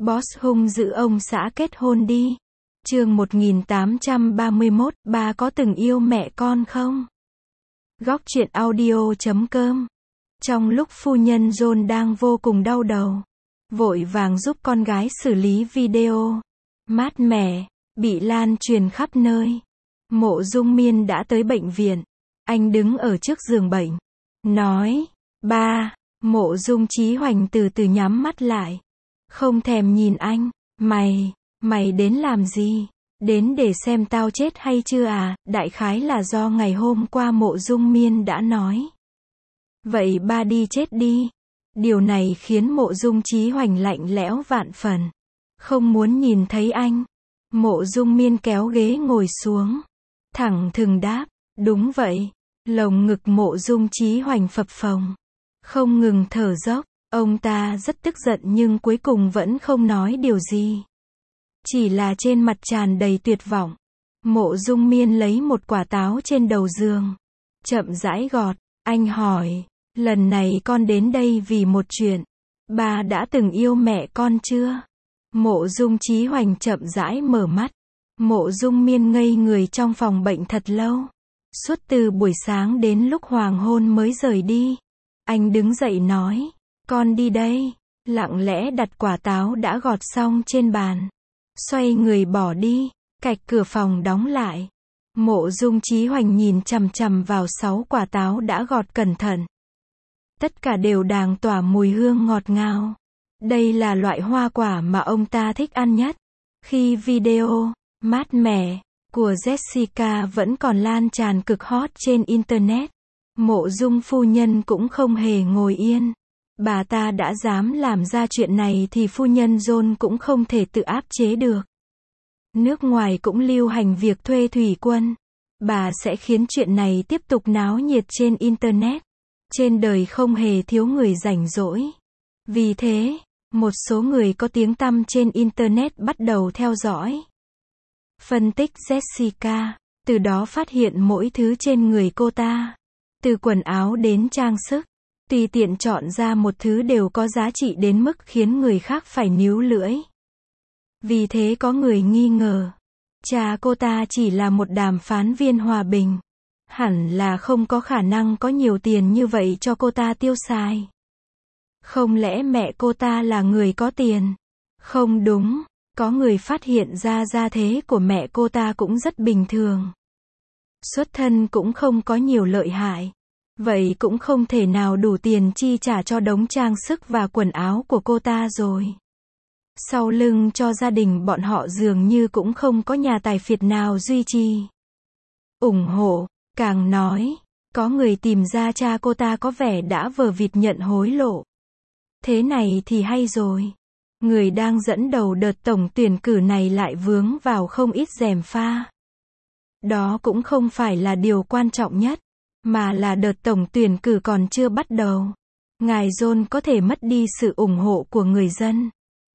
Boss hung dữ ông xã kết hôn đi. Chương 1831, ba có từng yêu mẹ con không? Góc truyện audio.com. Trong lúc phu nhân John đang vô cùng đau đầu, vội vàng giúp con gái xử lý video mát mẻ, bị lan truyền khắp nơi, Mộ Dung Miên đã tới bệnh viện. Anh đứng ở trước giường bệnh, nói, ba. Mộ Dung Chí Hoành từ từ nhắm mắt lại, không thèm nhìn anh. Mày đến làm gì? Đến để xem tao chết hay chưa à? Đại khái là do ngày hôm qua Mộ Dung Miên đã nói. Vậy ba đi chết đi. Điều này khiến Mộ Dung Chí Hoành lạnh lẽo vạn phần, không muốn nhìn thấy anh. Mộ Dung Miên kéo ghế ngồi xuống, thẳng thừng đáp, đúng vậy. Lồng ngực Mộ Dung Chí Hoành phập phồng, không ngừng thở dốc. Ông ta rất tức giận nhưng cuối cùng vẫn không nói điều gì, chỉ là trên mặt tràn đầy tuyệt vọng. Mộ Dung Miên lấy một quả táo trên đầu giường, chậm rãi gọt. Anh hỏi, lần này con đến đây vì một chuyện. Ba đã từng yêu mẹ con chưa? Mộ Dung Chí Hoành chậm rãi mở mắt. Mộ Dung Miên ngây người trong phòng bệnh thật lâu, suốt từ buổi sáng đến lúc hoàng hôn mới rời đi. Anh đứng dậy nói, con đi đây. Lặng lẽ đặt quả táo đã gọt xong trên bàn, xoay người bỏ đi. Cạch cửa phòng đóng lại. Mộ Dung Chí Hoành nhìn chằm chằm vào 6 quả táo đã gọt cẩn thận. Tất cả đều đang tỏa mùi hương ngọt ngào. Đây là loại hoa quả mà ông ta thích ăn nhất. Khi video mát mẻ của Jessica vẫn còn lan tràn cực hot trên Internet, Mộ Dung phu nhân cũng không hề ngồi yên. Bà ta đã dám làm ra chuyện này thì phu nhân John cũng không thể tự áp chế được. Nước ngoài cũng lưu hành việc thuê thủy quân. Bà sẽ khiến chuyện này tiếp tục náo nhiệt trên Internet. Trên đời không hề thiếu người rảnh rỗi. Vì thế, một số người có tiếng tăm trên Internet bắt đầu theo dõi, phân tích Jessica, từ đó phát hiện mỗi thứ trên người cô ta, từ quần áo đến trang sức, tùy tiện chọn ra một thứ đều có giá trị đến mức khiến người khác phải níu lưỡi. Vì thế có người nghi ngờ, cha cô ta chỉ là một đàm phán viên hòa bình, hẳn là không có khả năng có nhiều tiền như vậy cho cô ta tiêu xài. Không lẽ mẹ cô ta là người có tiền? Không đúng, có người phát hiện ra gia thế của mẹ cô ta cũng rất bình thường. Xuất thân cũng không có nhiều lợi hại. Vậy cũng không thể nào đủ tiền chi trả cho đống trang sức và quần áo của cô ta rồi. Sau lưng cho gia đình bọn họ dường như cũng không có nhà tài phiệt nào duy trì, ủng hộ. Càng nói, có người tìm ra cha cô ta có vẻ đã vờ vịt nhận hối lộ. Thế này thì hay rồi. Người đang dẫn đầu đợt tổng tuyển cử này lại vướng vào không ít gièm pha. Đó cũng không phải là điều quan trọng nhất, mà là đợt tổng tuyển cử còn chưa bắt đầu. Ngài John có thể mất đi sự ủng hộ của người dân.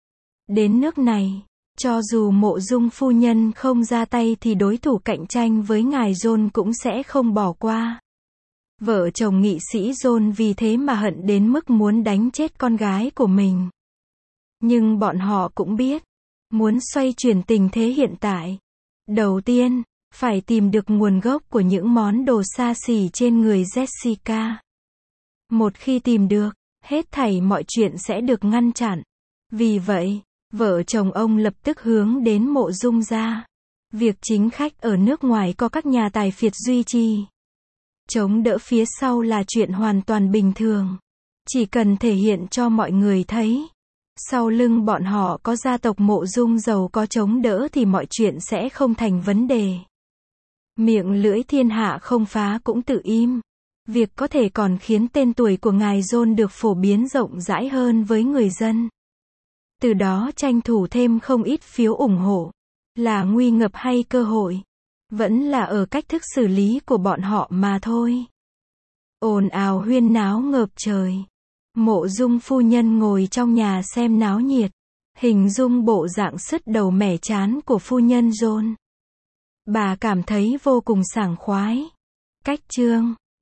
Đến nước này, cho dù Mộ Dung phu nhân không ra tay thì đối thủ cạnh tranh với ngài John cũng sẽ không bỏ qua. Vợ chồng nghị sĩ John vì thế mà hận đến mức muốn đánh chết con gái của mình. Nhưng bọn họ cũng biết, muốn xoay chuyển tình thế hiện tại, đầu tiên, phải tìm được nguồn gốc của những món đồ xa xỉ trên người Jessica. Một khi tìm được, hết thảy mọi chuyện sẽ được ngăn chặn. Vì vậy, vợ chồng ông lập tức hướng đến Mộ Dung gia. Việc chính khách ở nước ngoài có các nhà tài phiệt duy trì, chống đỡ phía sau là chuyện hoàn toàn bình thường. Chỉ cần thể hiện cho mọi người thấy, sau lưng bọn họ có gia tộc Mộ Dung giàu có chống đỡ thì mọi chuyện sẽ không thành vấn đề. Miệng lưỡi thiên hạ không phá cũng tự im. Việc có thể còn khiến tên tuổi của ngài John được phổ biến rộng rãi hơn với người dân. Từ đó tranh thủ thêm không ít phiếu ủng hộ. Là nguy ngập hay cơ hội? Vẫn là ở cách thức xử lý của bọn họ mà thôi. Ồn ào huyên náo ngợp trời. Mộ Dung phu nhân ngồi trong nhà xem náo nhiệt. Hình dung bộ dạng sứt đầu mẻ chán của phu nhân John. Bà cảm thấy vô cùng sảng khoái. Cách chương